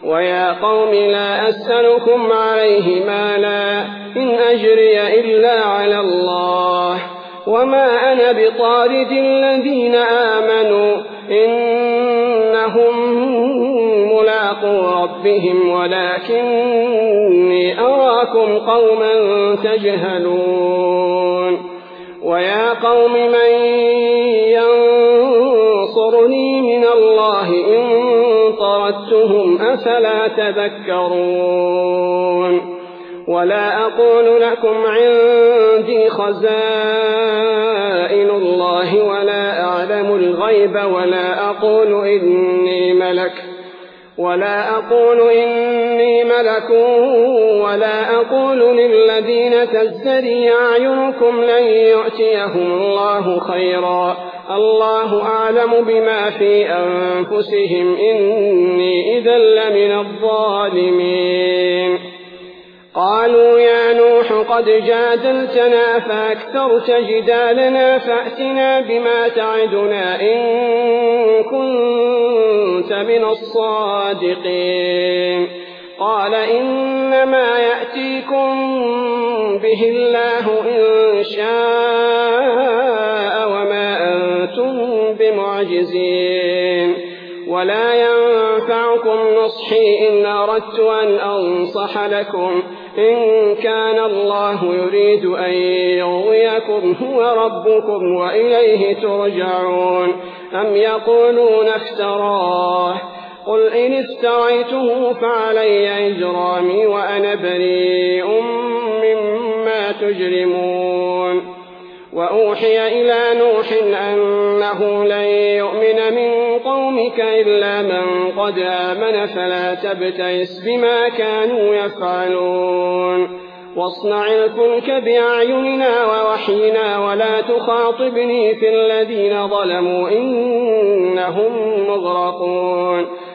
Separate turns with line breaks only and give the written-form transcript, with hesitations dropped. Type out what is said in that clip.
ويا قوم لا أسألكم عليه مالا إن أجري إلا على الله وما أنا بطارد الذين آمنوا إنهم ملاقو ربهم ولكني أراكم قوما تجهلون ويا قوم من ينصرني من الله إن طردتهم أفلا تذكرون ولا أقول لكم عندي خزائن الله ولا أعلم الغيب ولا أقول إني ملك ولا أقول للذين تزدري أعينكم لن يؤتيهم الله خيرا الله أعلم بما في أنفسهم إني إذا لمن الظالمين قالوا يا نوح قد جادلتنا فأكثرت جدالنا فأتنا بما تعدنا إن كنت من الصادقين قال إنما يأتيكم به الله إن شاء وما أنتم بمعجزين ولا ينفعكم نصحي إن أردت أن أنصح لكم إن كان الله يريد أن يغويكم هو ربكم وإليه ترجعون أم يقولون افتراه قل إن استويته فعلي إجرامي وأنا بريء مما تجرمون وأوحي إلى نوح أنه لن يؤمن من قومك إلا من قد آمن فلا تبتئس بما كانوا يفعلون واصنع الفلك بأعيننا ووحينا ولا تخاطبني في الذين ظلموا إنهم مغرقون